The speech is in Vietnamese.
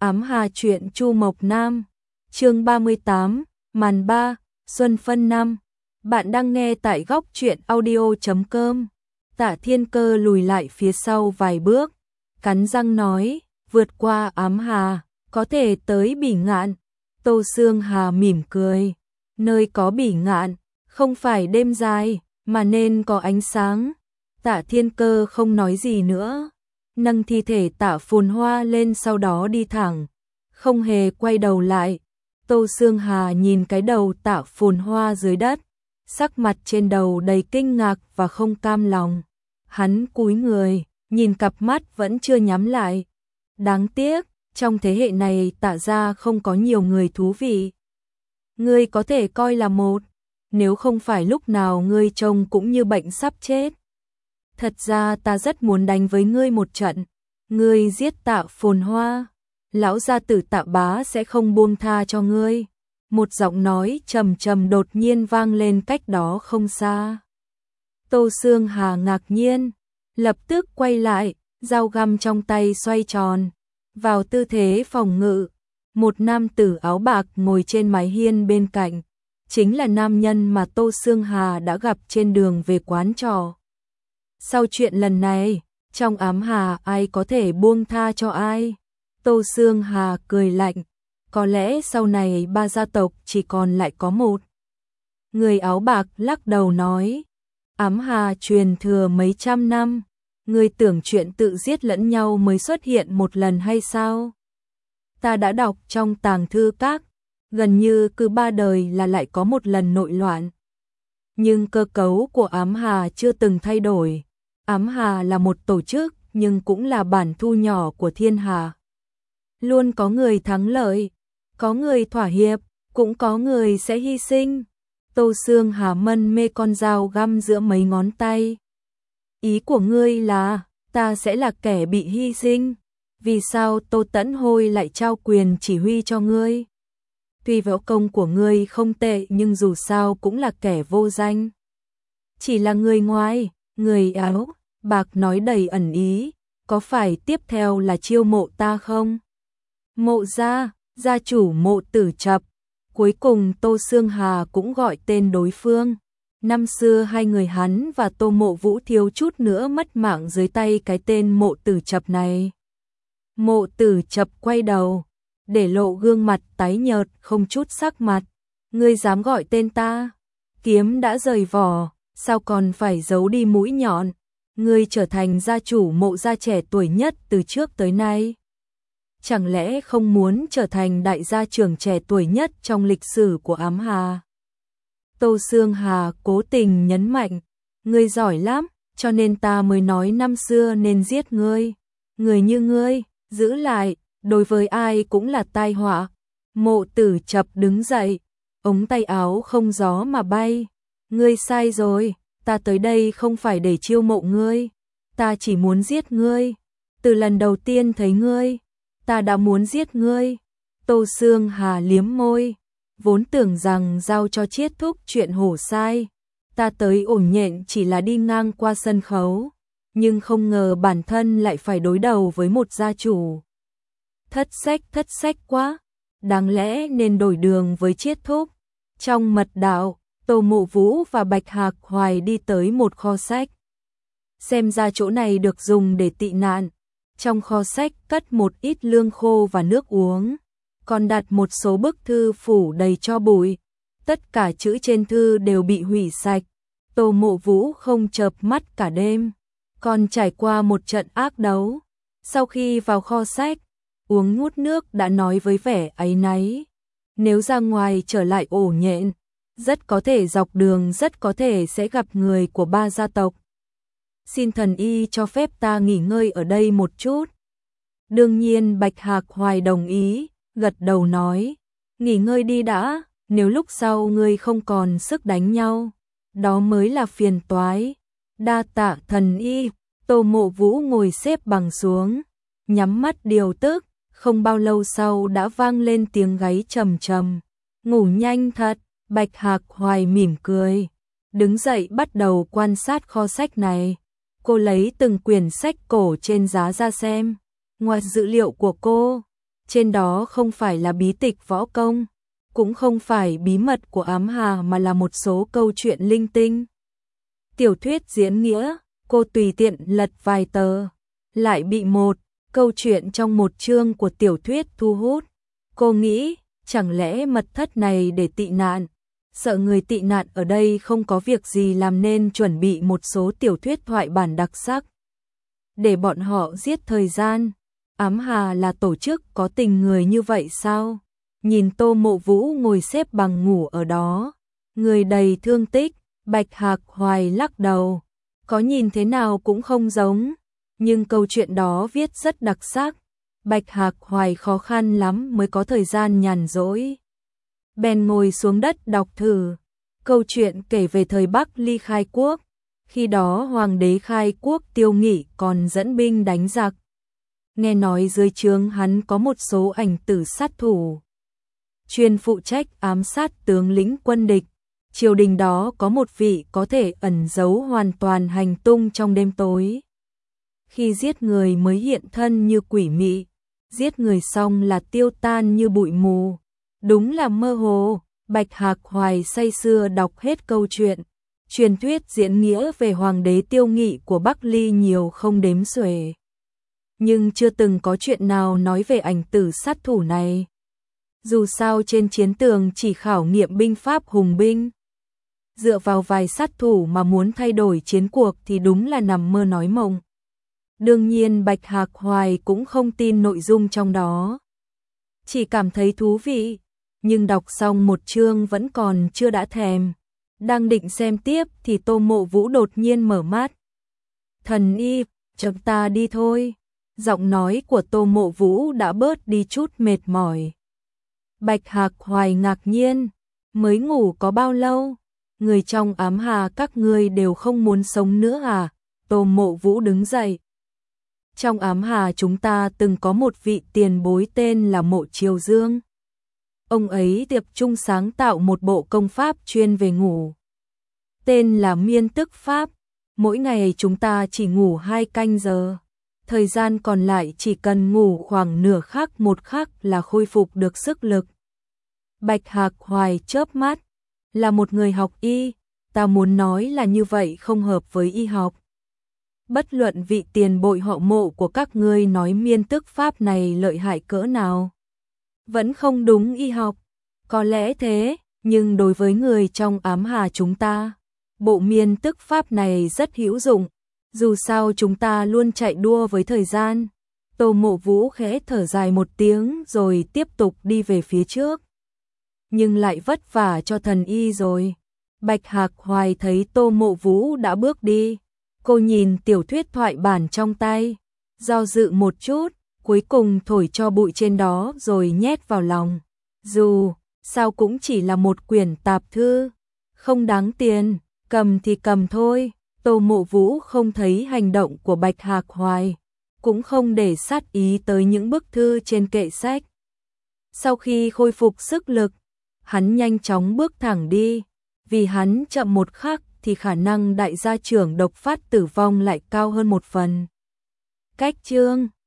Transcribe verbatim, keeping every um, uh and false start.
Ám Hà truyện Chu Mộc Nam, chương ba mươi tám, màn ba, Xuân Phân năm. Bạn đang nghe tại góc truyện audio chấm com. Tạ Thiên Cơ lùi lại phía sau vài bước, cắn răng nói, vượt qua Ám Hà, có thể tới Bỉ Ngạn. Tô Sương Hà mỉm cười, nơi có Bỉ Ngạn, không phải đêm dài, mà nên có ánh sáng. Tạ Thiên Cơ không nói gì nữa, nâng thi thể Tạ Phồn Hoa lên, sau đó đi thẳng, không hề quay đầu lại. Tô Sương Hà nhìn cái đầu Tạ Phồn Hoa dưới đất, sắc mặt trên đầu đầy kinh ngạc và không cam lòng. Hắn cúi người, nhìn cặp mắt vẫn chưa nhắm lại. Đáng tiếc, trong thế hệ này Tạ gia không có nhiều người thú vị. Ngươi có thể coi là một, nếu không phải lúc nào ngươi trông cũng như bệnh sắp chết. Thật ra ta rất muốn đánh với ngươi một trận. Ngươi giết Tạ Phồn Hoa, lão gia tử Tạ Bá sẽ không buông tha cho ngươi. Một giọng nói trầm trầm đột nhiên vang lên cách đó không xa. Tô Sương Hà ngạc nhiên, lập tức quay lại, dao găm trong tay xoay tròn, vào tư thế phòng ngự. Một nam tử áo bạc ngồi trên mái hiên bên cạnh, chính là nam nhân mà Tô Sương Hà đã gặp trên đường về quán trọ. Sau chuyện lần này, trong Ám Hà ai có thể buông tha cho ai? Tô Sương Hà cười lạnh, có lẽ sau này ba gia tộc chỉ còn lại có một. Người áo bạc lắc đầu nói, Ám Hà truyền thừa mấy trăm năm, ngươi tưởng chuyện tự giết lẫn nhau mới xuất hiện một lần hay sao? Ta đã đọc trong tàng thư các, gần như cứ ba đời là lại có một lần nội loạn. Nhưng cơ cấu của Ám Hà chưa từng thay đổi. Ám Hà là một tổ chức, nhưng cũng là bản thu nhỏ của thiên hà. Luôn có người thắng lợi, có người thỏa hiệp, cũng có người sẽ hy sinh. Tô Sương Hà mân mê con dao găm giữa mấy ngón tay. Ý của ngươi là, ta sẽ là kẻ bị hy sinh. Vì sao Tô Tẫn Hôi lại trao quyền chỉ huy cho ngươi? Tuy võ công của ngươi không tệ, nhưng dù sao cũng là kẻ vô danh. Chỉ là người ngoài. Người áo bạc nói đầy ẩn ý, có phải tiếp theo là chiêu mộ ta không? Mộ gia, gia chủ Mộ Tử Chập. Cuối cùng Tô Sương Hà cũng gọi tên đối phương. Năm xưa hai người hắn và Tô Mộ Vũ thiếu chút nữa mất mạng dưới tay cái tên Mộ Tử Chập này. Mộ Tử Chập quay đầu, để lộ gương mặt tái nhợt không chút sắc mặt. Ngươi dám gọi tên ta? Kiếm đã rời vỏ, sao còn phải giấu đi mũi nhọn? Ngươi trở thành gia chủ Mộ gia trẻ tuổi nhất từ trước tới nay. Chẳng lẽ không muốn trở thành đại gia trưởng trẻ tuổi nhất trong lịch sử của Ám Hà? Tô Sương Hà cố tình nhấn mạnh, ngươi giỏi lắm, cho nên ta mới nói năm xưa nên giết ngươi. Người như ngươi, giữ lại, đối với ai cũng là tai họa. Mộ Tử Chập đứng dậy, ống tay áo không gió mà bay. Ngươi sai rồi, ta tới đây không phải để chiêu mộ ngươi, ta chỉ muốn giết ngươi. Từ lần đầu tiên thấy ngươi, ta đã muốn giết ngươi. Tô Sương Hà liếm môi, vốn tưởng rằng giao cho Chiết Thúc chuyện hổ sai, ta tới ổn nhện chỉ là đi ngang qua sân khấu, nhưng không ngờ bản thân lại phải đối đầu với một gia chủ. Thất sách thất sách quá, đáng lẽ nên đổi đường với Chiết Thúc. Trong mật đạo, Tô Mộ Vũ và Bạch Hạc Hoài đi tới một kho sách. Xem ra chỗ này được dùng để tị nạn. Trong kho sách cất một ít lương khô và nước uống, còn đặt một số bức thư phủ đầy tro bụi. Tất cả chữ trên thư đều bị hủy sạch. Tô Mộ Vũ không chợp mắt cả đêm, còn trải qua một trận ác đấu. Sau khi vào kho sách, uống ngút nước đã nói với vẻ áy náy, nếu ra ngoài trở lại ổ nhện, rất có thể dọc đường rất có thể sẽ gặp người của ba gia tộc. Xin thần y cho phép ta nghỉ ngơi ở đây một chút. Đương nhiên Bạch Hạc Hoài đồng ý, gật đầu nói, nghỉ ngơi đi đã, nếu lúc sau ngươi không còn sức đánh nhau, đó mới là phiền toái. Đa tạ thần y. Tô Mộ Vũ ngồi xếp bằng xuống, nhắm mắt điều tức, không bao lâu sau đã vang lên tiếng gáy trầm trầm. Ngủ nhanh thật. Bạch Hạc Hoài mỉm cười, đứng dậy bắt đầu quan sát kho sách này. Cô lấy từng quyển sách cổ trên giá ra xem. Ngoài dữ liệu của cô, Trên đó không phải là bí tịch võ công, cũng không phải bí mật của ám hà mà là một số câu chuyện linh tinh. Tiểu thuyết diễn nghĩa, cô tùy tiện lật vài tờ, lại bị một câu chuyện trong một chương của tiểu thuyết thu hút. Cô nghĩ, chẳng lẽ mật thất này để tị nạn, sợ người tị nạn ở đây không có việc gì làm nên chuẩn bị một số tiểu thuyết thoại bản đặc sắc để bọn họ giết thời gian. Ám hà là tổ chức có tình người như vậy sao? Nhìn Tô Mộ Vũ ngồi xếp bằng ngủ ở đó, người đầy thương tích, Bạch Hạc Hoài lắc đầu, có nhìn thế nào cũng không giống, nhưng câu chuyện đó viết rất đặc sắc. Bạch Hạc Hoài khó khăn lắm mới có thời gian nhàn rỗi, bèn ngồi xuống đất đọc thử. Câu chuyện kể về thời Bắc Ly khai quốc, khi đó hoàng đế khai quốc Tiêu Nghị còn dẫn binh đánh giặc. Nghe nói dưới trướng hắn có một số ảnh tử sát thủ, chuyên phụ trách ám sát tướng lĩnh quân địch. Triều đình đó có một vị có thể ẩn giấu hoàn toàn hành tung trong đêm tối. Khi giết người mới hiện thân như quỷ mị, giết người xong là tiêu tan như bụi mù. Đúng là mơ hồ. Bạch Hạc Hoài say sưa đọc hết câu chuyện. Truyền thuyết diễn nghĩa về hoàng đế Tiêu Nghị của Bắc Ly nhiều không đếm xuể, nhưng chưa từng có chuyện nào nói về ảnh tử sát thủ này. Dù sao trên chiến tường chỉ khảo nghiệm binh pháp hùng binh, dựa vào vài sát thủ mà muốn thay đổi chiến cuộc thì đúng là nằm mơ nói mộng. Đương nhiên Bạch Hạc Hoài cũng không tin nội dung trong đó, chỉ cảm thấy thú vị, nhưng đọc xong một chương vẫn còn chưa đã thèm. Đang định xem tiếp thì Tô Mộ Vũ đột nhiên mở mắt. Thần y, chúng ta đi thôi. Giọng nói của Tô Mộ Vũ đã bớt đi chút mệt mỏi. Bạch Hạc Hoài ngạc nhiên, mới ngủ có bao lâu? Người trong ám hà các ngươi đều không muốn sống nữa à? Tô Mộ Vũ đứng dậy. Trong ám hà chúng ta từng có một vị tiền bối tên là Mộ Triều Dương. Ông ấy tập trung sáng tạo một bộ công pháp chuyên về ngủ, tên là Miên Tức Pháp. Mỗi ngày chúng ta chỉ ngủ hai canh giờ, thời gian còn lại chỉ cần ngủ khoảng nửa khắc một khắc là khôi phục được sức lực. Bạch Hạc Hoài chớp mắt, là một người học y, ta muốn nói là như vậy không hợp với y học. Bất luận vị tiền bội họ Mộ của các ngươi nói Miên Tức Pháp này lợi hại cỡ nào, vẫn không đúng y học. Có lẽ thế, nhưng đối với người trong ám hà chúng ta, bộ Miên Tức Pháp này rất hữu dụng. Dù sao chúng ta luôn chạy đua với thời gian. Tô Mộ Vũ khẽ thở dài một tiếng rồi tiếp tục đi về phía trước. Nhưng lại vất vả cho thần y rồi. Bạch Hạc Hoài thấy Tô Mộ Vũ đã bước đi. Cô nhìn tiểu thuyết thoại bản trong tay, do dự một chút, cuối cùng thổi cho bụi trên đó rồi nhét vào lòng. Dù sao cũng chỉ là một quyển tạp thư, không đáng tiền, cầm thì cầm thôi. Tô Mộ Vũ không thấy hành động của Bạch Hạc Hoài, cũng không để sát ý tới những bức thư trên kệ sách. Sau khi khôi phục sức lực, hắn nhanh chóng bước thẳng đi, vì hắn chậm một khắc thì khả năng đại gia trưởng độc phát tử vong lại cao hơn một phần. Cách chương